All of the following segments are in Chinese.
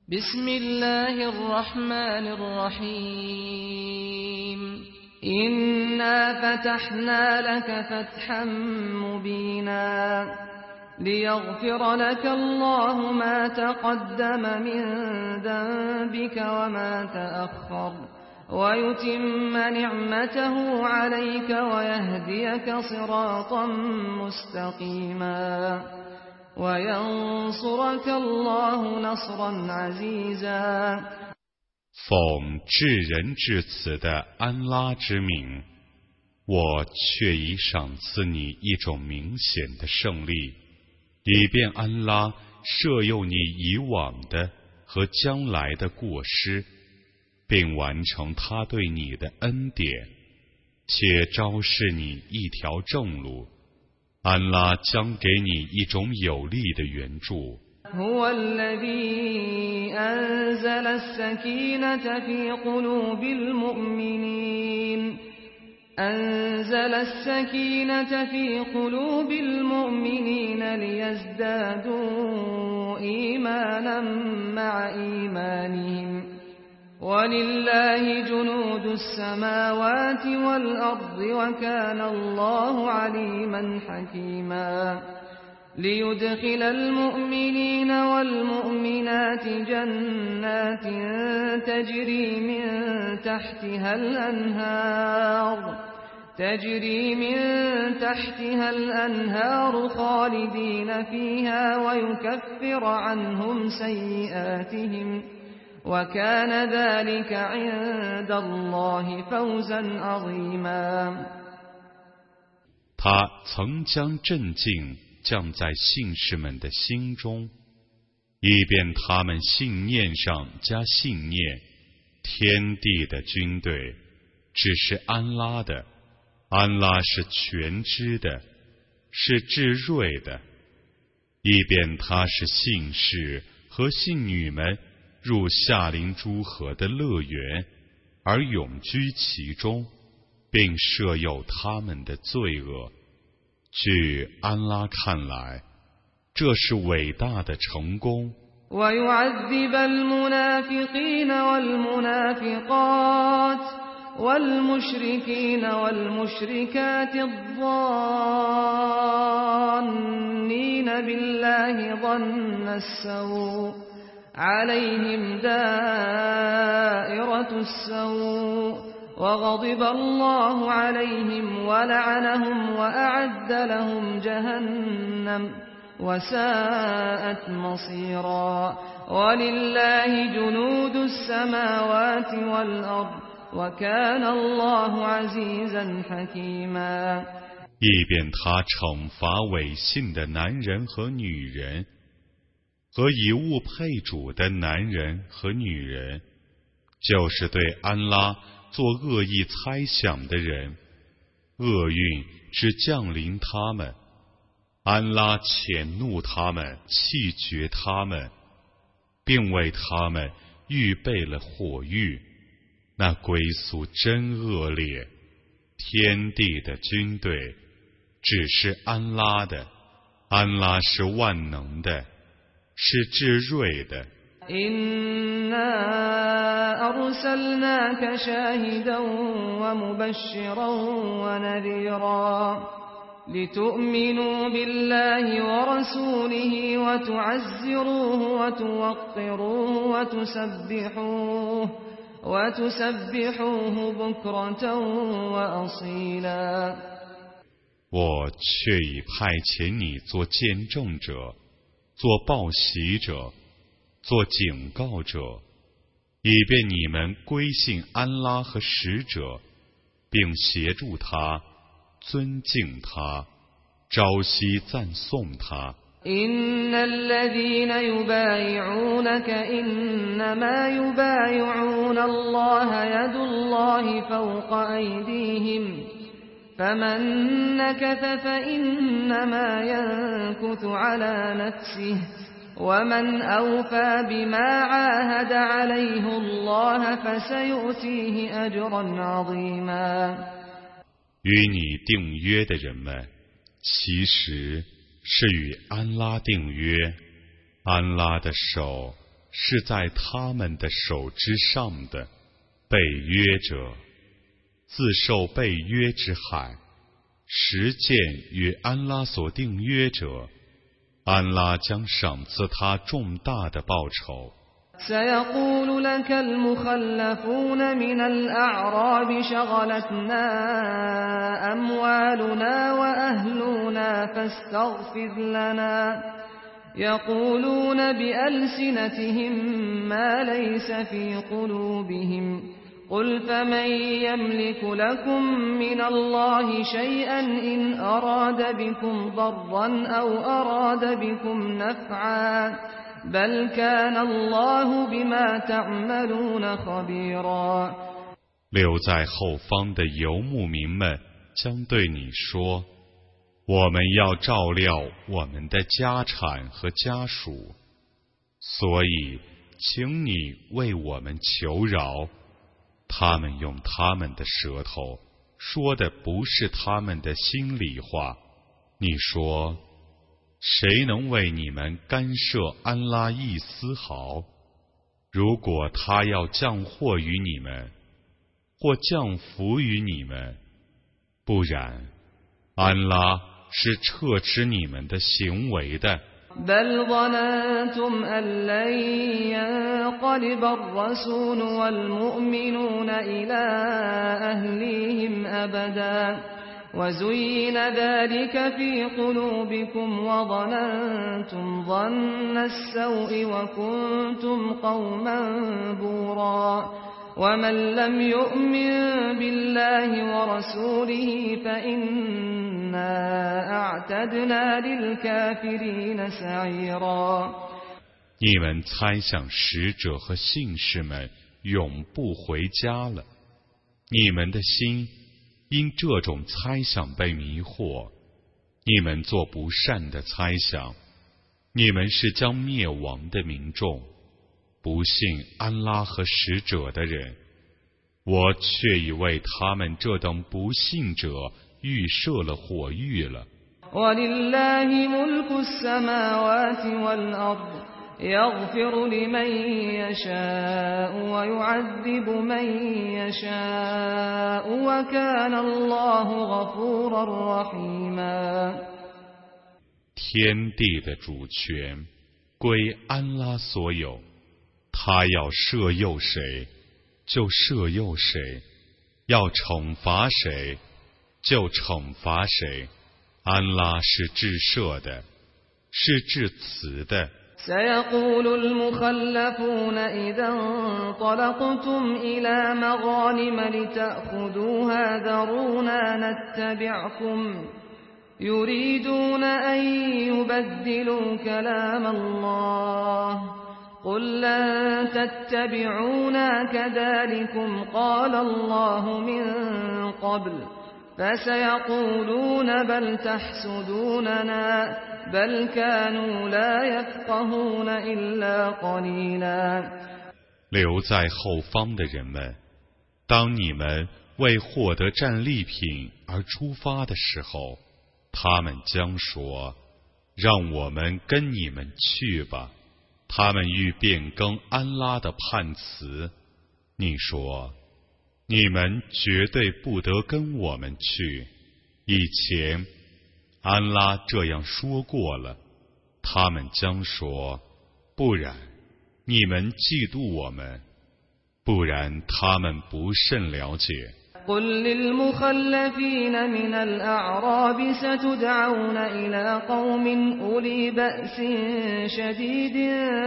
بسم الله الرحمن الرحيم إنا فتحنا لك فتحا مبينا ليغفر لك الله ما تقدم من ذنبك وما تأخر ويتم نعمته عليك ويهديك صراطا مستقيما وينصرك الله نصرا عزيزا 奉至仁至慈的安拉之名，我却已赏赐你一种明显的胜利，以便安拉赦宥你以往的和将来的过失，并完成他对你的恩典，且昭示你一条正路。安拉将给你一种有力的援助。 هو الذي أنزل السكينة في قلوب المؤمنين ليزدادوا إيمانا مع إيمانهم ولله جنود السماوات والأرض وكان الله عليما حكيما ليدخل المؤمنين والمؤمنات جنات تجري من تحتها الأنهار خالدين فيها ويكفر عنهم سيئاتهم وكان ذلك عند الله فوزا عظيما 他曾将镇静降在信士们的心中，以便他们信念上加信念。天地的军队只是安拉的，安拉是全知的，是至睿的，以便他是信士和信女们入夏林诸河的乐园，而永居其中，并赦宥他们的罪恶。据安拉看来，这是伟大的成功。 ويعذب المنافقين والمنافقات والمشركين والمشركات الظانين بالله ظن السوء عليهم دائرة السوء وغضب الله عليهم ولعنهم وأعد لهم جهنم وساءت مصيرا ولله جنود السماوات والأرض وكان الله عزيزا حكيما 以便他惩罚违信的男人和女人和以物配主的男人和女人，就是对安拉做恶意猜想的人，厄运只降临他们，安拉谴怒他们，气绝他们，并为他们预备了火狱，那归宿真恶劣。天地的军队只是安拉的，安拉是万能的，是至睿的。 إنا أرسلناك شاهدا ومبشرا ونذيرا لتؤمنوا بالله ورسوله وتعزروه وتوقروه وتسبحوه بكرة وأصيلا 我却已派遣你做见证者，做报喜者，做警告者，以便你们归信安拉和使者，并协助他，尊敬他，朝夕赞颂他。 إن الذين يبايعونك إنما يبايعون الله يد الله فوق أيديهم فمن نكث فإنما ينكث على نفسه ومن أوفى بما عاهد عليه الله فسيؤتيه أجرا عظيما 与你订约的人们，其实是与安拉订约，安拉的手是在他们的手之上的被约者，自受被约之害，实践与安拉所订约者，安拉将赏赐他重大的报酬。 سيقول لك المخلفون من الأعراب شغلتنا أموالنا وأهلنا فاستغفر لنا يقولون بألسنتهم ما ليس في قلوبهم قل فمن يملك لكم من الله شيئا إن أراد بكم ضرا أو أراد بكم نفعا بل كان الله بما تعملون خبيرا 留在后方的游牧民们将对你说，我们要照料我们的家产和家属，所以请你为我们求饶。他们用他们的舌头说的不是他们的心里话。你说，谁能为你们干涉安拉一丝毫？如果他要降祸于你们，或降福于你们，不然，安拉是撤斥你们的行为的。 بل ظننتم أن لن ينقلب الرسول والمؤمنون إلى أهليهم أبدا وزين ذلك في قلوبكم وظننتم ظن السوء وكنتم قوما بورا ومن لم يؤمن بالله ورسوله فإنا أعتدنا للكافرين سعيرا 你们猜想使者和信士们永不回家了，你们的心因这种猜想被迷惑，你们做不善的猜想，你们是将灭亡的民众。不信安拉和使者的人，我却已为他们这等不信者预设了火狱了。 وَلِلَّهِ مُلْكُ السَّمَاوَاتِ وَالْأَرْضِ يَغْفِرُ لِمَن يَشَاءُ وَيُعَذِّبُ مَن يَشَاءُ وَكَانَ اللَّهُ غَفُورًا رَّحِيمًا 天地的主权归安拉所有，他要赦宥谁就赦宥谁，要惩罚谁就惩罚谁。安拉是至赦的，是至慈的。 سيقول المخلفون إذا انطلقتم إلى مغانم لتأخذوها ذرونا نتبعكم يريدون أن يبدلوا كلام الله قل لن تتبعونا كذلكم قال الله من قبل فسيقولون بل تحسدوننا بل كانوا لا يفقهون إلا قليلا 留在后方的人们，当你们为获得战利品而出发的时候，他们将说，让我们跟你们去吧。他们欲变更安拉的判词，你说，你们绝对不得跟我们去。以前安拉这样说过了。他们将说，不然你们嫉妒我们，不然他们不甚了解。 قل للمخلفين من الأعراب ستدعون إلى قوم أولي بأس شديد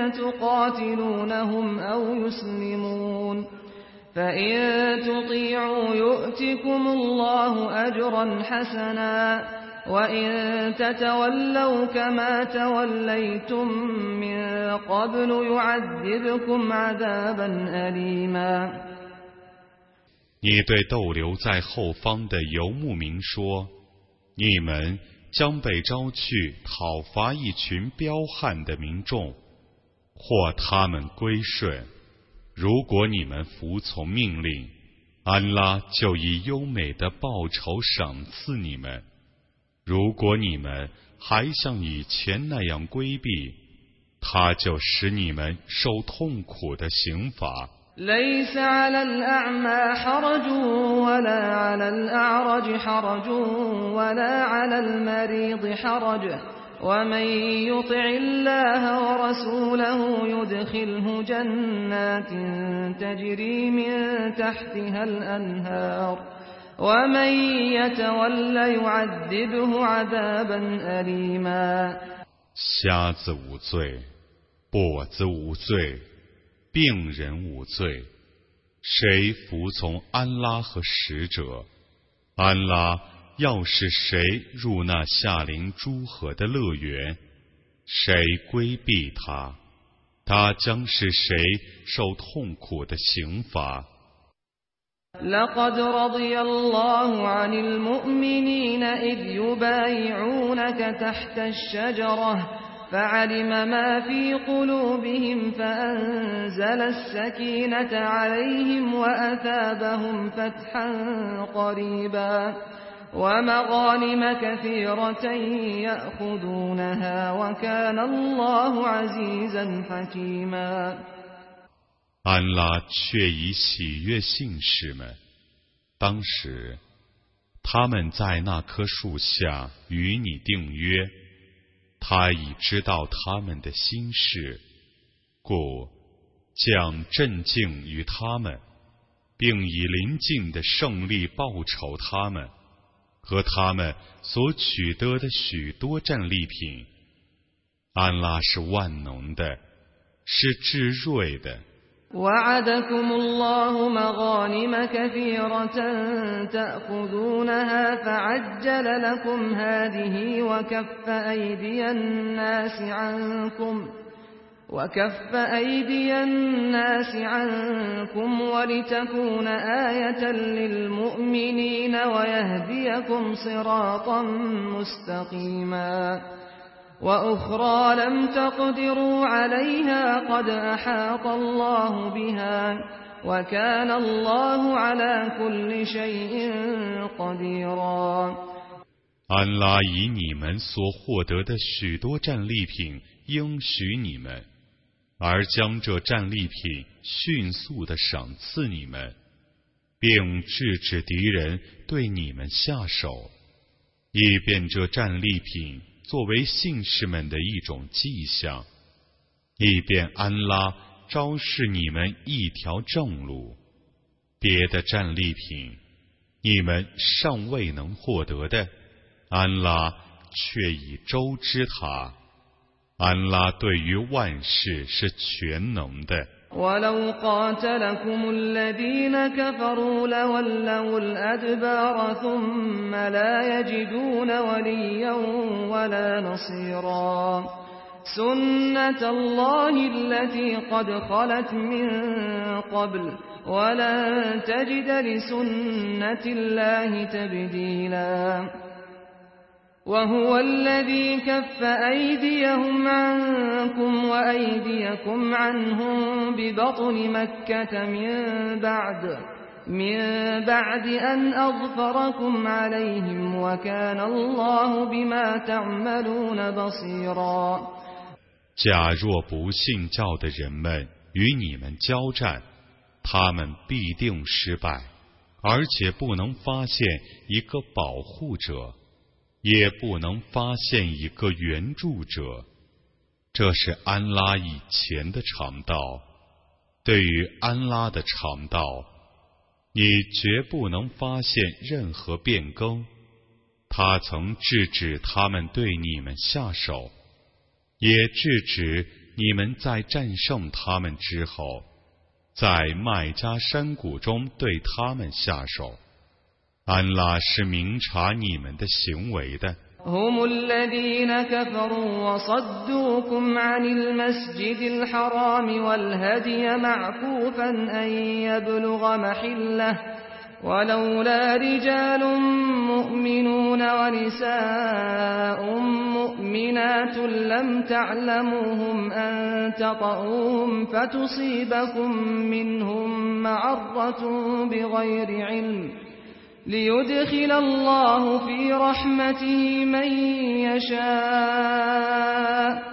تقاتلونهم أو يسلمون فإن تطيعوا يؤتكم الله أجرا حسنا وإن تتولوا كما توليتم من قبل يعذبكم عذابا أليما 你对逗留在后方的游牧民说，你们将被招去讨伐一群彪悍的民众，或他们归顺。如果你们服从命令，安拉就以优美的报酬赏赐你们。如果你们还像以前那样规避， 他就使你们受痛苦的刑罚。 ليس على الأعمى حرج ولا على الأعرج حرج ولا على المريض حرج ومن يطع الله ورسوله يدخله جنات تجري من تحتها الأنهار ومن يتول يعذبه عذابا أليما。 瞎子无罪，跛子无罪，病人无罪，谁服从安拉和使者，安拉要是谁入那夏临诸河的乐园，谁规避他，他将是谁受痛苦的刑罚。 لقد رضي الله عن المؤمنين إذ يبايعونك تحت الشجرة فعلم ما في قلوبهم فأنزل السكينة عليهم وأثابهم فتحا قريبا ومغانم كثيرة يأخذونها وكان الله عزيزا حكيما。 安拉却已喜悦信士们，当时他们在那棵树下与你订约，他已知道他们的心事，故将镇静于他们，并以临近的胜利报酬他们和他们所取得的许多战利品。安拉是万能的，是至睿的。 وعدكم الله مغانم كثيرة تأخذونها فعجل لكم هذه وكف أيدي الناس عنكم ولتكون آية للمؤمنين ويهديكم صراطا مستقيما وأخرى لم تقدروا عليها قد أحاط الله بها وكان الله على كل شيء قديرا。 安拉以你们所获得的许多战利品应许你们，而将这战利品迅速地赏赐你们，并制止敌人对你们下手，以便这战利品作为信士们的一种迹象，以便安拉昭示你们一条正路。别的战利品你们尚未能获得的，安拉却已周知它。安拉对于万事是全能的。 ولو قاتلكم الذين كفروا لولوا الأدبار ثم لا يجدون وليا ولا نصيرا سنة الله التي قد خلت من قبل ولن تجد لسنة الله تبديلا وهو الذي كف أيديهم عنكم وأيديكم عنهم ببطن مكة من بعد أن أظفركم عليهم وكان الله بما تعملون بصيرا。 假若不信教的人们与你们交战，他们必定失败，而且不能发现一个保护者，也不能发现一个援助者。这是安拉以前的常道，对于安拉的常道，你绝不能发现任何变更。他曾制止他们对你们下手，也制止你们在战胜他们之后，在麦加山谷中对他们下手。安拉是明察你们的行为的。 هم الذين كفروا وصدوكم عن المسجد الحرام والهدي معكوفا أن يبلغ محله ولولا رجال مؤمنون ونساء مؤمنات لم تعلموهم أن تطؤوهم فتصيبكم منهم معرة بغير علم ليدخل الله في رحمته من يشاء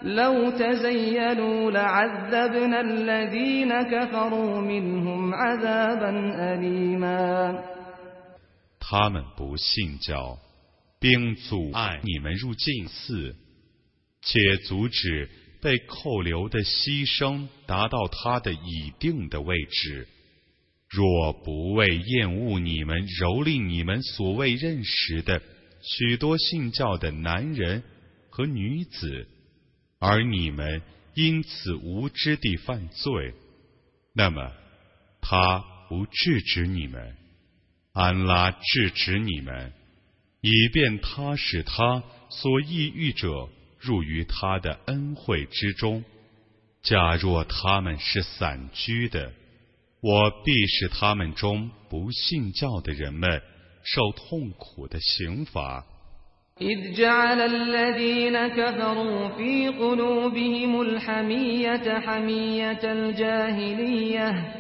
لو تزيلوا لعذبنا الذين كفروا منهم عذابا أليما。 他们不信教，并阻碍你们入禁寺，且阻止被扣留的牺牲达到他的已定的位置。若不为厌恶你们蹂躏你们所未认识的许多信教的男人和女子，而你们因此无知地犯罪，那么他不制止你们，安拉制止你们，以便他使他所抑郁者入于他的恩惠之中。假若他们是散居的，我必使他们中不信教的人们受痛苦的刑罚。 إذ جعل الذين كفروا في قلوبهم الحمية حمية الجاهلية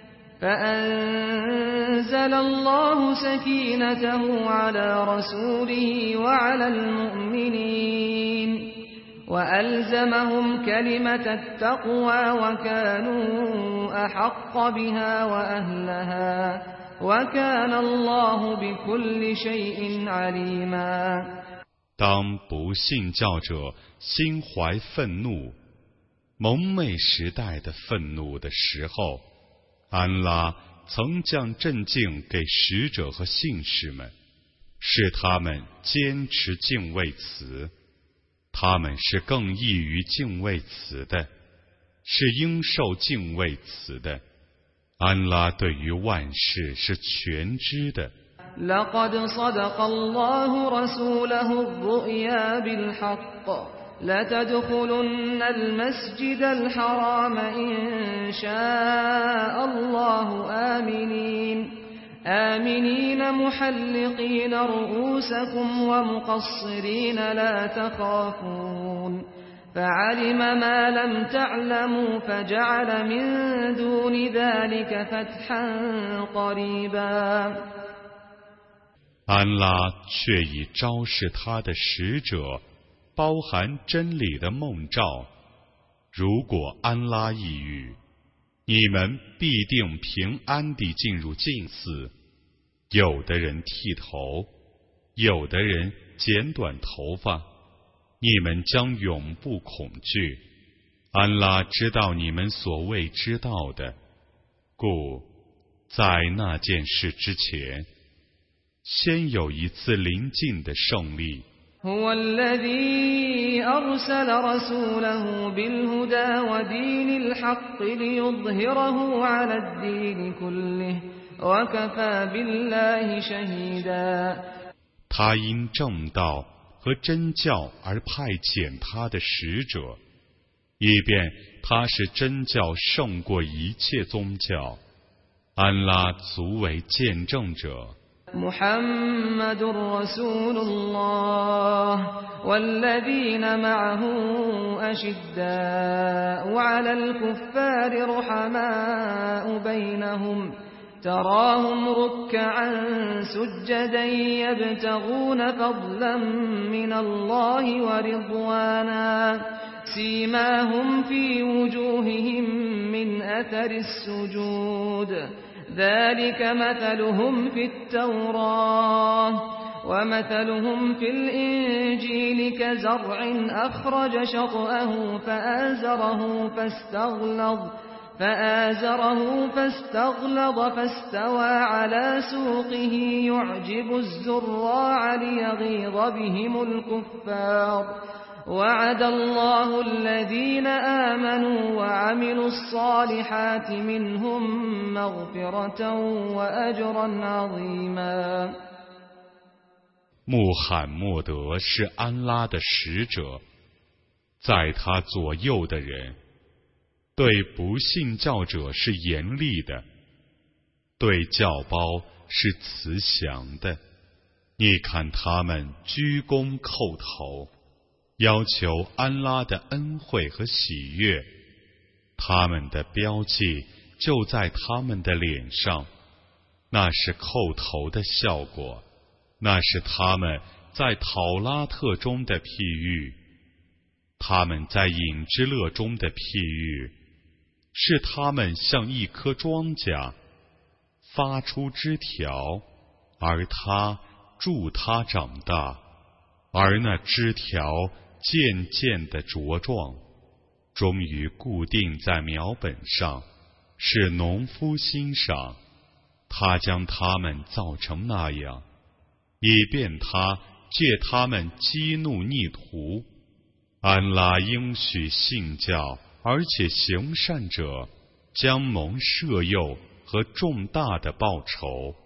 فأنزل الله سكينته على رسوله وعلى المؤمنين وألزمهم كلمة التقوى وكانوا أحق بها وأهلها وكان الله بكل شيء عليما。 当不信教者心怀愤怒、蒙昧时代的愤怒的时候，安拉曾将镇静给使者和信士们，使他们坚持敬畏词。他们是更易于敬畏词的，是应受敬畏词的。安拉对于万事是全知的。 لقد صدق الله رسوله الرؤيا بالحق لتدخلن المسجد الحرام إن شاء الله آمنين محلقين رؤوسكم ومقصرين لا تخافون فعلم ما لم تعلموا فجعل من دون ذلك فتحا قريبا。 安拉却已昭示他的使者包含真理的梦兆，如果安拉抑郁，你们必定平安地进入禁寺。有的人剃头，有的人剪短头发，你们将永不恐惧。安拉知道你们所未知道的，故在那件事之前，先有一次临近的胜利。 هو الذي أرسل رسوله بالهدى ودين الحق ليظهره على الدين كله وكفى بالله شهيدا。 他因正道和真教而派遣他的使者，以便他是真教胜过一切宗教。安拉足为见证者。 محمد رسول الله والذين معه أشداء على الكفار رحماء بينهم تراهم ركعا سجدا يبتغون فضلا من الله ورضوانا سيماهم في وجوههم من أثر السجود ذلك مثلهم في التوراة ومثلهم في الإنجيل كزرع أخرج شطأه فآزره فاستغلظ فاستوى على سوقه يعجب الزراع ليغيظ بهم الكفار وعد الله الذين آمنوا وعملوا الصالحات منهم مغفرة وأجرا عظيما。 穆罕默德是安拉的使者，在他左右的人对不信教者是严厉的，对教胞是慈祥的。你看他们鞠躬叩头，要求安拉的恩惠和喜悦，他们的标记就在他们的脸上，那是叩头的效果，那是他们在讨拉特中的譬喻。 他们在隐之乐中的譬喻，是他们像一棵庄稼，发出枝条，而它助它长大，而那枝条渐渐地茁壮，终于固定在苗本上，是农夫欣赏。他将它们造成那样，以便他借他们激怒逆徒。安拉应许信教而且行善者，将蒙赦宥和重大的报酬。